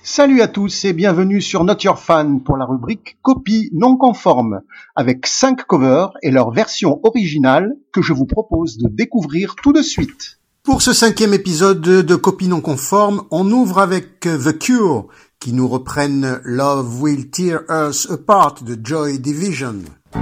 Salut à tous et bienvenue sur Not Your Fan pour la rubrique Copie non conforme, avec 5 covers et leur version originale que je vous propose de découvrir tout de suite. Pour ce 5e épisode de Copie non conforme, on ouvre avec The Cure, qui nous reprennent Love Will Tear Us Apart de Joy Division.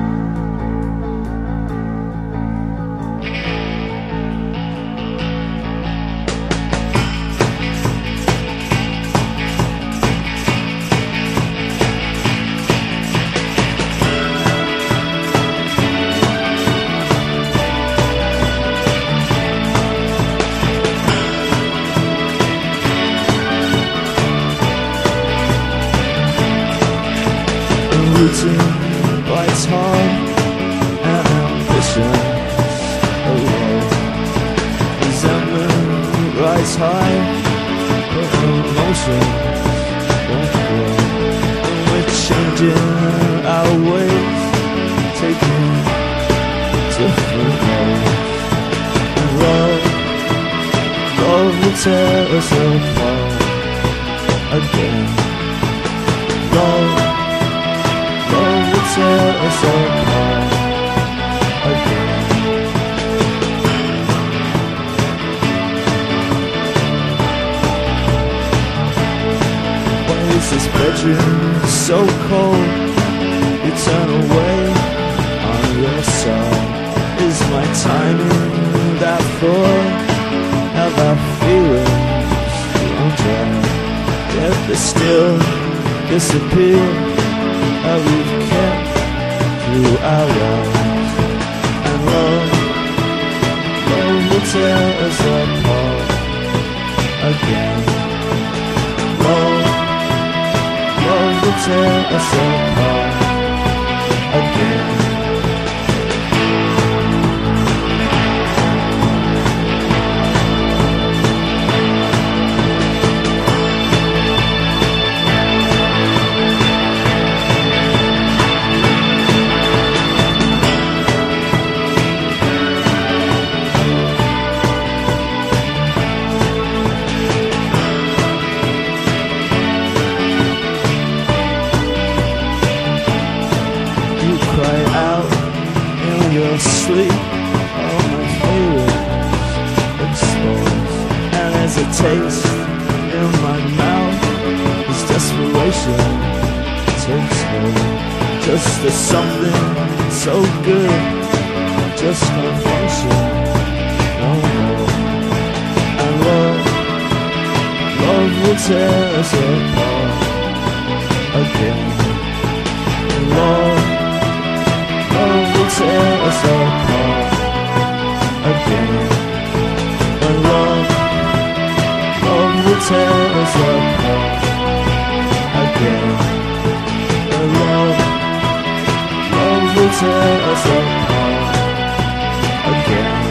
Bites hard and ambitious away. Resentment rise high, but emotions won't grow. And we're changing our ways, taking different roads. And love will tear us apart again. Love will tear us apart again. Why is this bedroom so cold? You turn away on your side. Is my timing that full? Have our feelings run dry? Yet they still disappear. How we've kept through our lives. And love will tear us apart again. Love will tear us apart again. Sleep, all my favorites exposed. And there's a taste in my mouth as desperation takes hold. Just as something so good just can't function no more. And love will tear us apart again. And love will tear us apart again. And love will tear us apart again. And love will tear us apart again.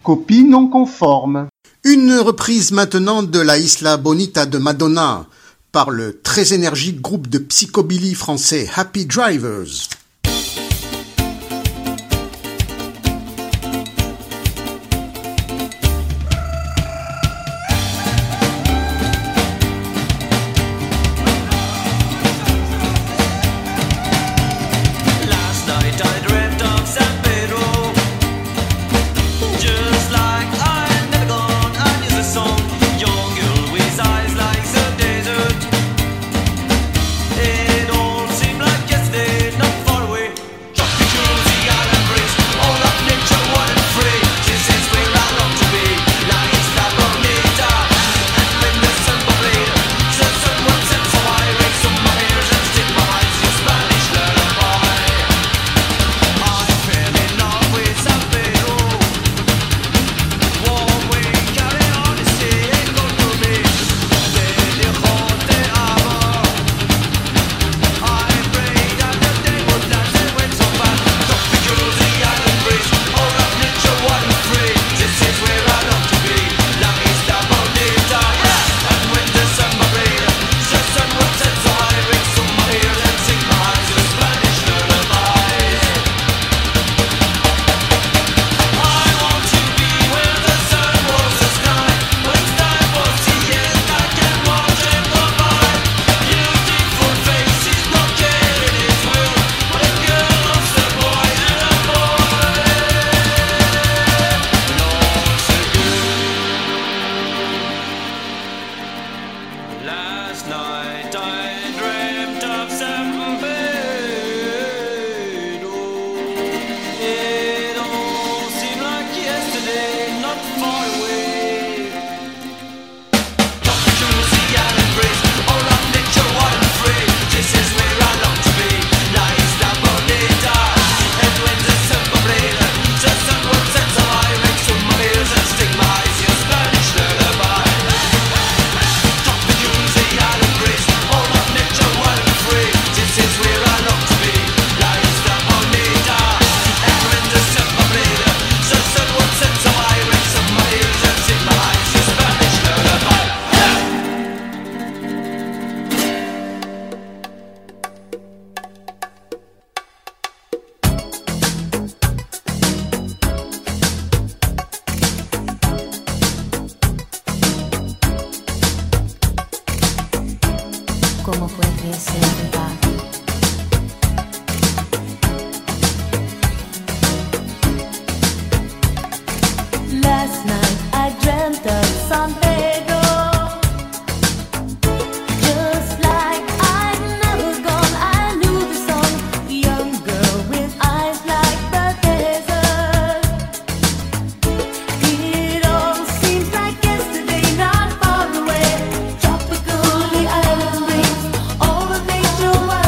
Copie non conforme. Une reprise maintenant de la Isla Bonita de Madonna par le très énergique groupe de psychobilly français Happy Drivers. All the nature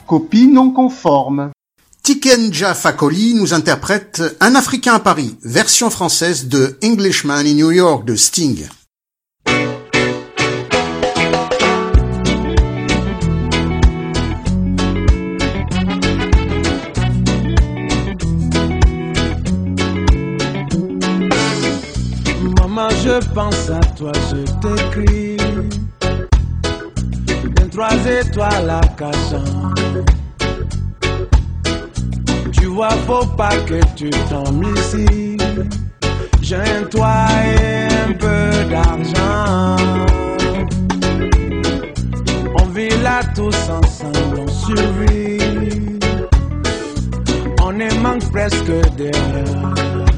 Copie non conforme. Tikenja Fakoly nous interprète Un Africain à Paris, version française de Englishman in New York de Sting. Maman, je pense à toi, je t'écris. 23 étoiles à Cachan. Tu vois, faut pas que tu tombes ici. J'ai un toit et un peu d'argent. On vit là tous ensemble, on survit. On ne manque presque de rien.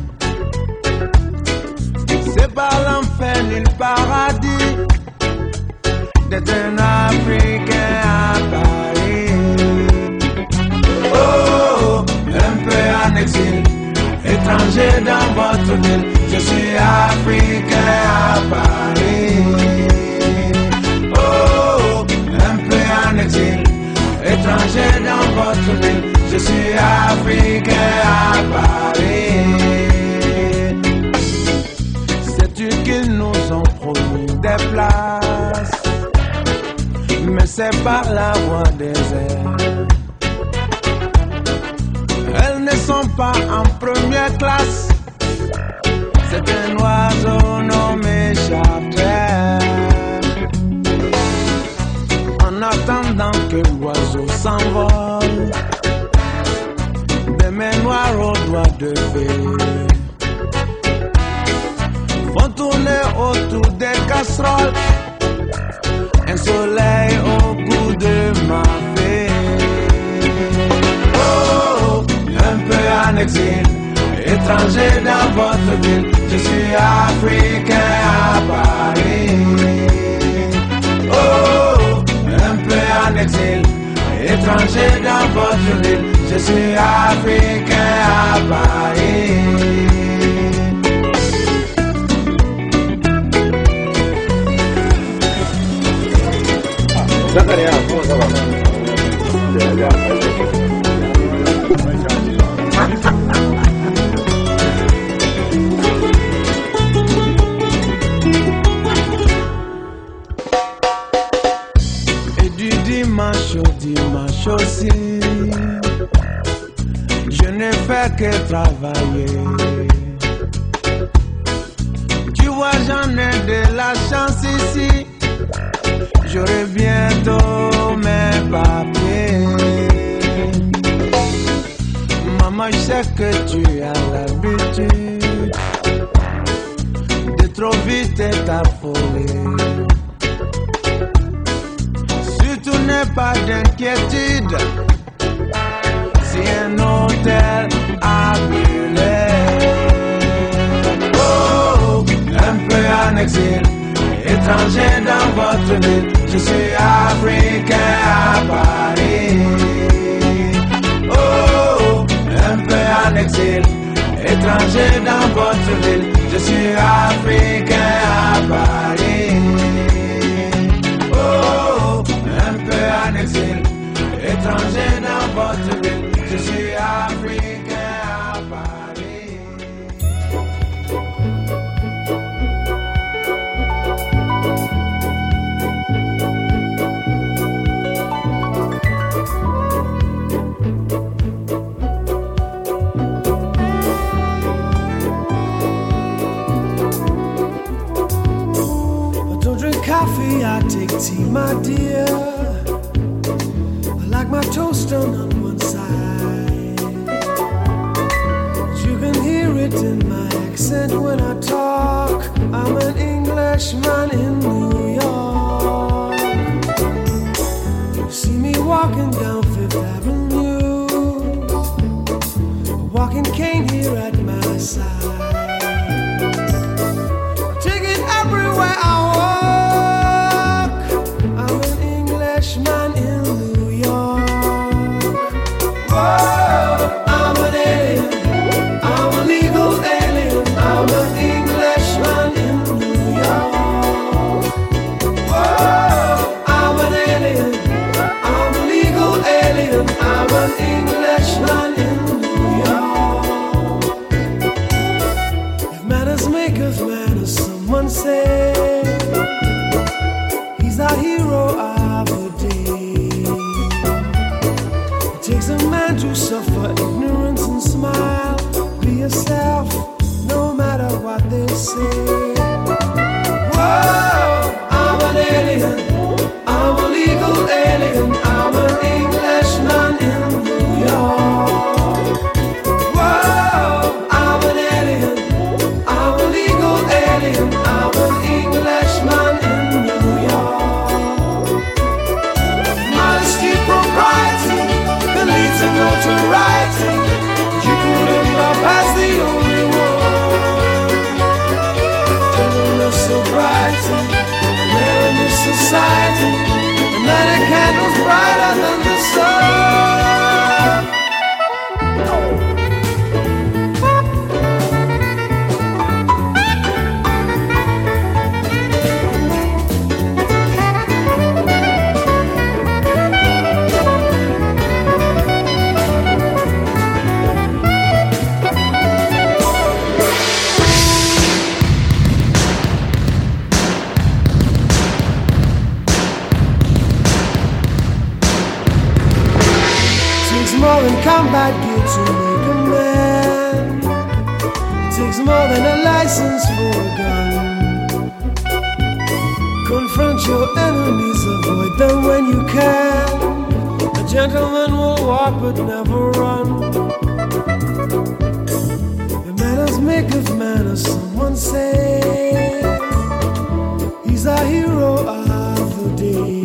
C'est pas l'enfer ni le paradis d'être un Africain à Paris. Oh, un peu en exil, étranger dans votre ville. Je suis Africain à Paris. Oh, un peu en exil, étranger dans votre ville. Je suis Africain à Paris. Sais-tu qu'ils nous ont promis des places? Mais c'est par la voie des airs. Elles ne sont pas en première classe. C'est un oiseau nommé charter. En attendant que l'oiseau s'envole, des mains noires aux doigts de fée font tourner autour des casseroles un soleil au bout de ma fée. Oh, un peu en exil, étranger dans votre ville. Je suis Africain à Paris. Oh, un peu en exil, étranger dans votre ville. Je suis Africain à Paris. Zacharia, comment ça va? Et du dimanche au dimanche aussi, je ne fais que travailler. Tu vois, j'en ai de la chance ici. J'aurai bientôt mes papiers. Maman, je sais que tu as l'habitude de trop vite t'affoler. Surtout n'aie pas d'inquiétude si un hôtel a brûlé. Oh, un peu en exil, étranger dans votre ville. Je suis Africain à Paris. Oh, un peu en exil, étranger dans votre ville. Je suis Africain à Paris. Oh, un peu en exil, étranger dans votre ville. Je suis Africain à Paris. Coffee, I take tea, my dear. I like my toast done on one side. You can hear it in my accent when I talk. I'm an Englishman in New York. You see me walking down Fifth Avenue, a walking cane here at my side. I take it everywhere I walk. Man in New York. Whoa, I'm an alien. I'm a legal alien. I'm an Englishman in New York. Whoa, I'm an alien. I'm a legal alien. an Englishman in New York. If manners maketh manners, someone say, he's a hero of the day. It takes a man to suffer ignorance and smile. Be yourself, no matter what they say. Whoa, I'm an alien, I'm a legal alien, I'm an Englishman in New York. Whoa, I'm an alien, I'm a legal alien, I'm an Englishman in New York. Modesty, propriety, can lead to notoriety. You could live up as the only one. Gentleness, sobriety, and in this society, and that a candle's brighter than the sun. More than combat gear to make a man. It takes more than a license for a gun. Confront your enemies, avoid them when you can. A gentleman will walk but never run. The manners maketh manners, someone say. He's a hero of the day.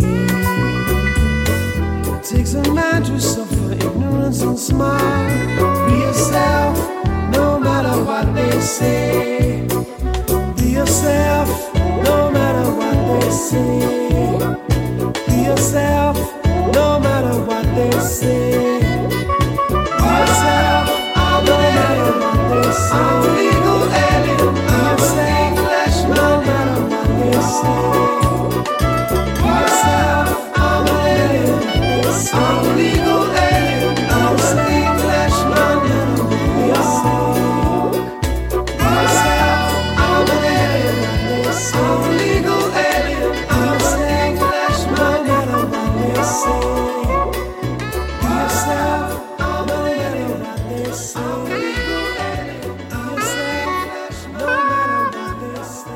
It takes a man to suffer ignorance and smile. Be yourself, no matter what they say. Be yourself, no matter what they say. Be yourself, no matter what they say. Be yourself, no matter what they say. I'm a legal alien, I'm an Englishman, no matter what they say. Be yourself, I'm an alien, I'm a legal alien, I'm an Englishman in New York. Be yourself, I'm an alien, I'm a legal alien, I'm an Englishman, no matter what they say. Be yourself, I'm an alien, I'm a legal alien, I'm an Englishman, no matter what they say.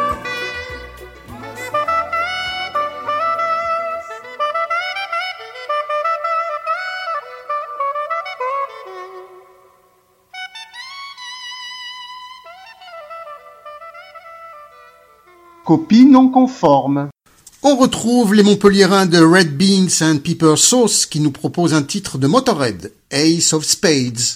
Copie non conforme. On retrouve les Montpelliérains de Red Beans and Pepper Sauce qui nous proposent un titre de Motorhead, Ace of Spades.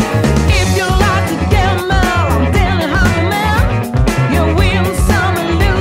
If you like to gamble, I'm telling how you man, you win some and lose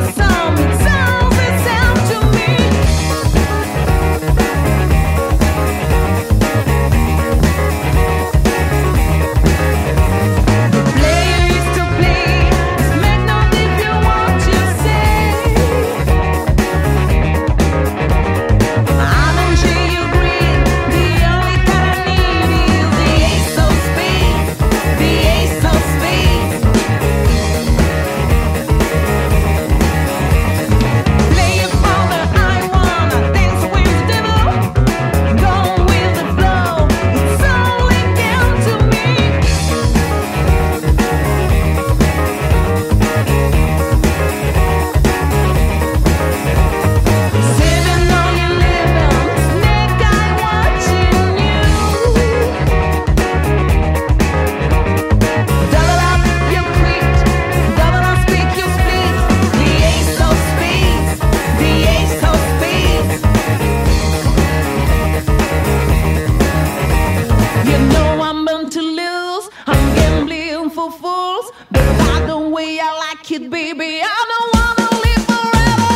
Not the way I like it, baby. I don't wanna live forever.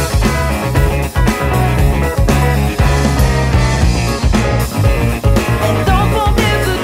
And don't forget the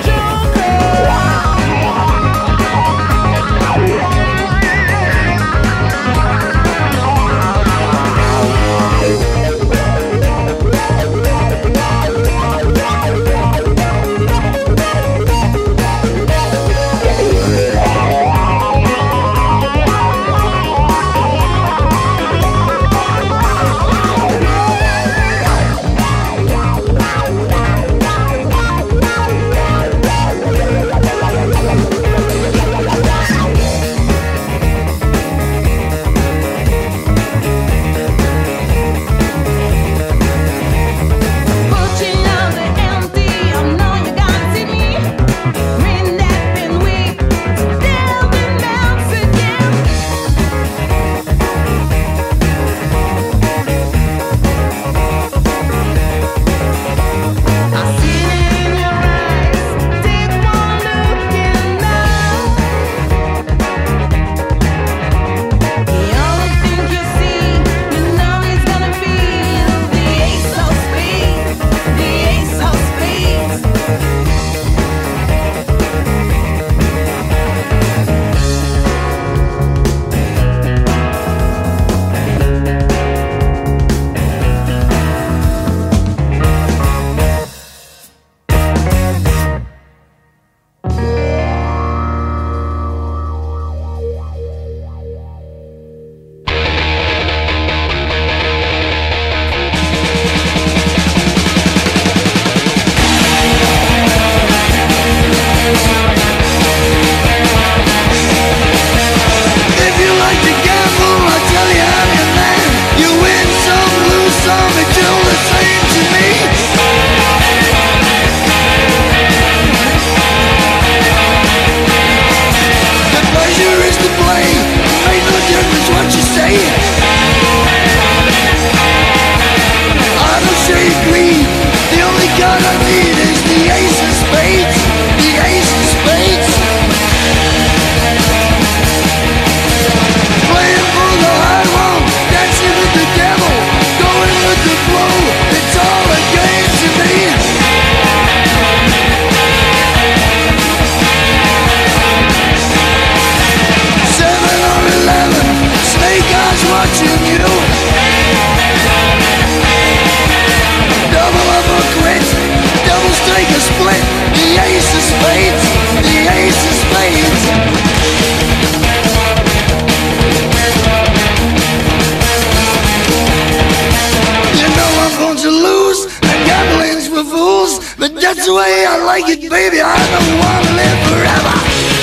That's the way I like it, baby. I don't want to live forever.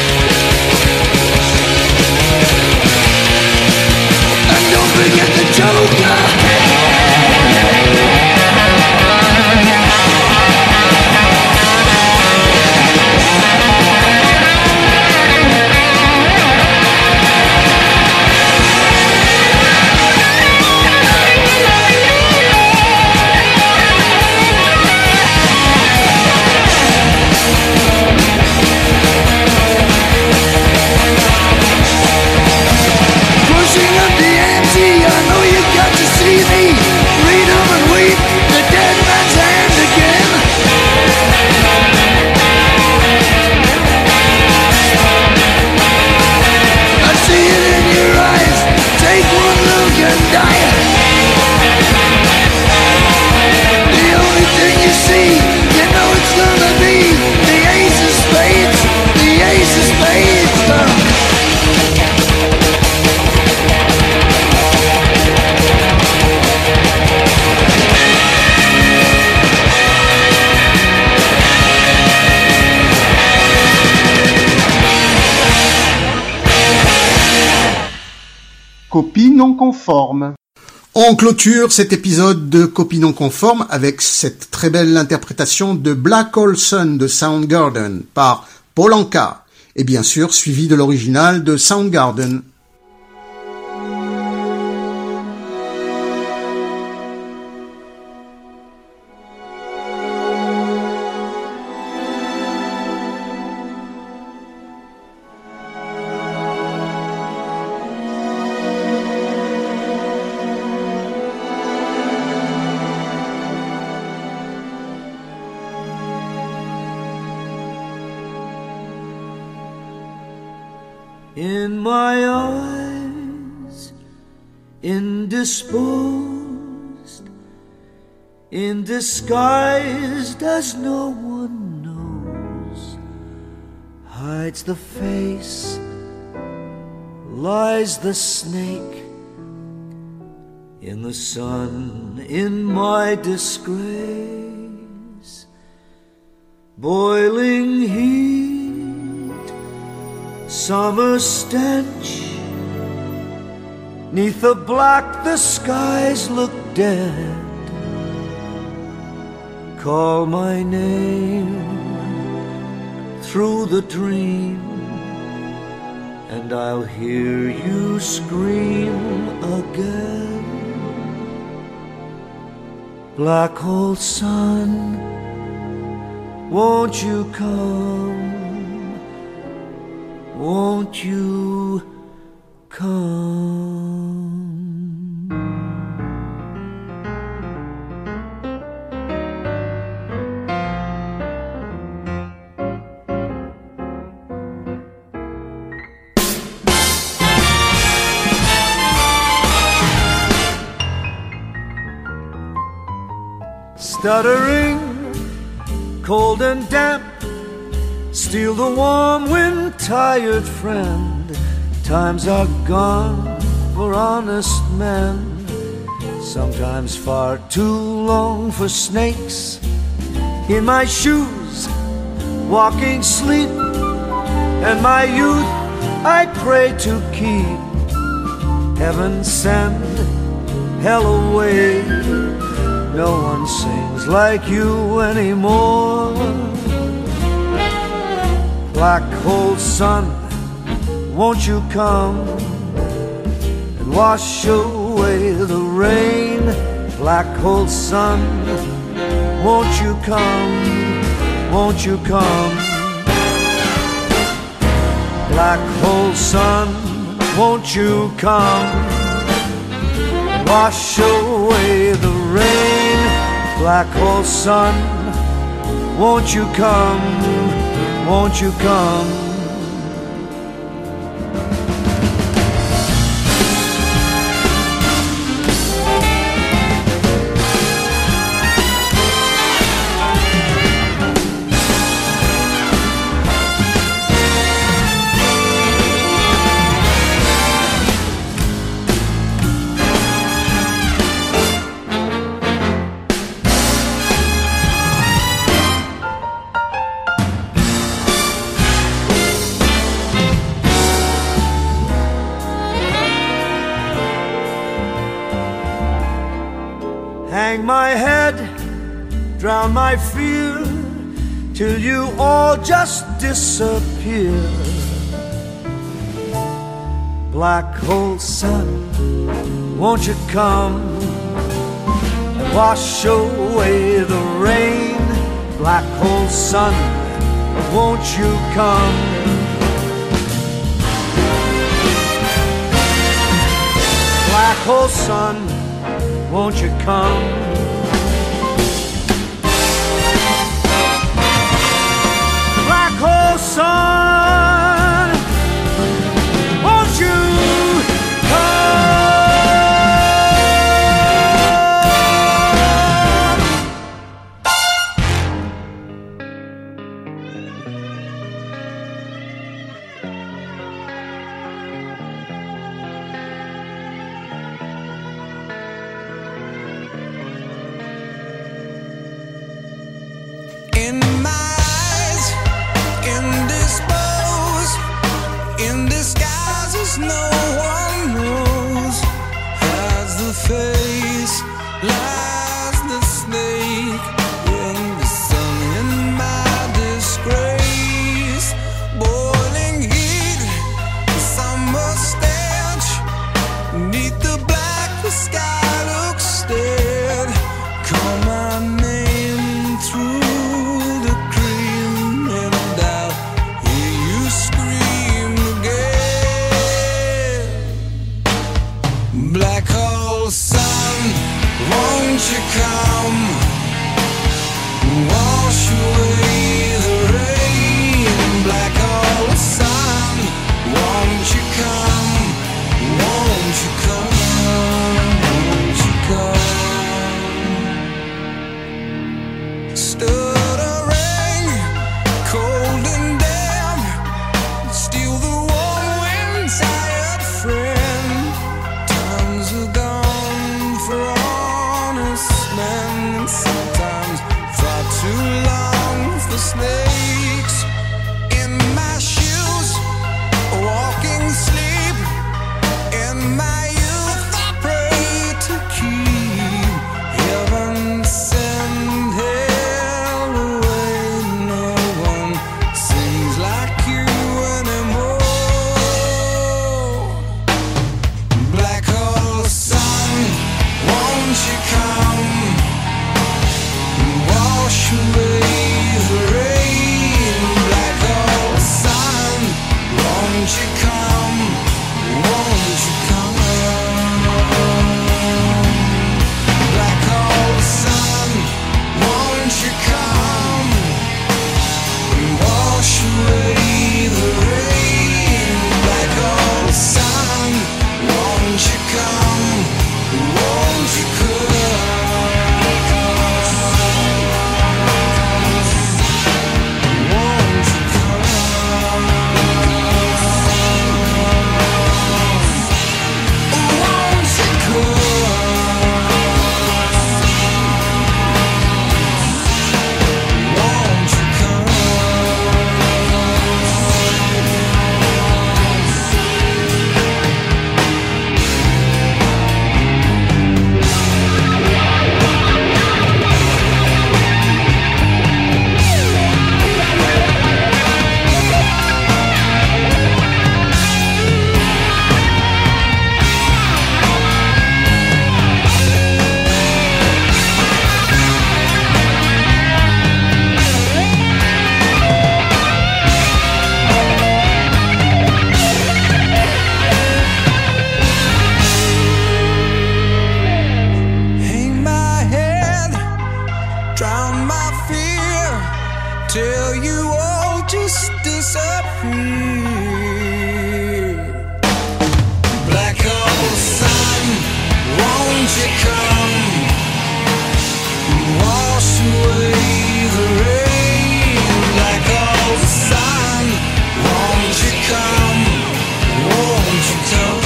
And don't forget the joker. Copie non conforme. On clôture cet épisode de Copie non conforme avec cette très belle interprétation de Black Hole Sun de Soundgarden par Paul Anka, et bien sûr suivi de l'original de Soundgarden. in my eyes, indisposed, in disguised as no one knows, hides the face, lies the snake, in the sun, in my disgrace. Boiling heat, summer stench, 'neath the black the skies look dead. Call my name through the dream, and I'll hear you scream again. Black hole sun, won't you come? Won't you come? Stuttering, cold and damp, steal the warm wind, tired friend. Times are gone for honest men, sometimes far too long for snakes. In my shoes, walking sleep, and my youth I pray to keep. Heaven send hell away, no one sings like you anymore. Black hole sun, won't you come and wash away the rain? Black hole sun, won't you come? Won't you come? Black hole sun, won't you come and wash away the rain? Black hole sun, won't you come? Won't you come? Hang my head, drown my fear, till you all just disappear. Black hole sun, won't you come and wash away the rain? Black hole sun, won't you come? Black hole sun, won't you come? Black hole sun, won't you come? In my eyes, indisposed, in disguises no one knows, hides the face, lies the snake, in the sun, in my disgrace. Boiling heat, summer stench, 'neath the black the sky looks dead. Call my name through Black hole sun, won't you tired friend. Times are gone for honest men, and sometimes far too long for snakes. In my shoes, walking sleep. In my youth, I pray to keep heaven send hell away. No one sings like you anymore. Black hole sun, won't you come wash away the rain? Black hole sun, won't you come? Won't you come? Black hole sun, won't you come and wash away the rain? Black hole sun, won't you come? Won't you come? Won't you come? Won't you come? Won't you come? Hang my head, drown my fear, till you all just disappear. Black hole sun, won't you come? Wash away the rain. Black hole sun, won't you come? Won't you come?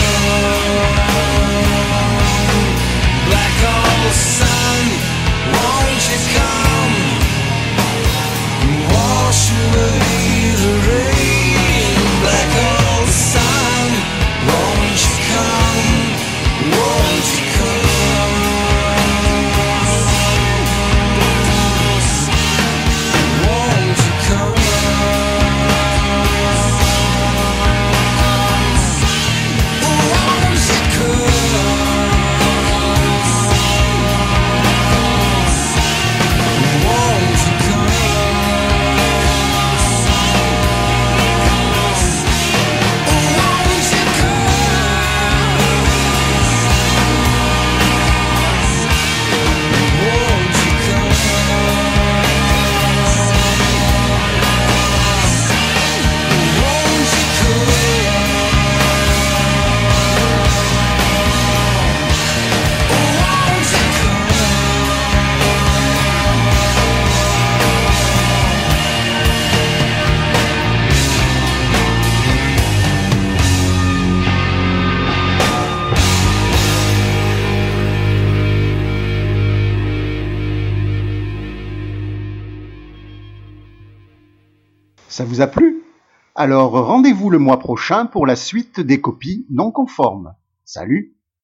Black hole sun, won't you come? Wash away the rain. Black hole sun, won't you come? Won't you come? Won't you come? Won't you come? Won't you Ça vous a plu? Alors rendez-vous le mois prochain pour la suite des copies non conformes. Salut!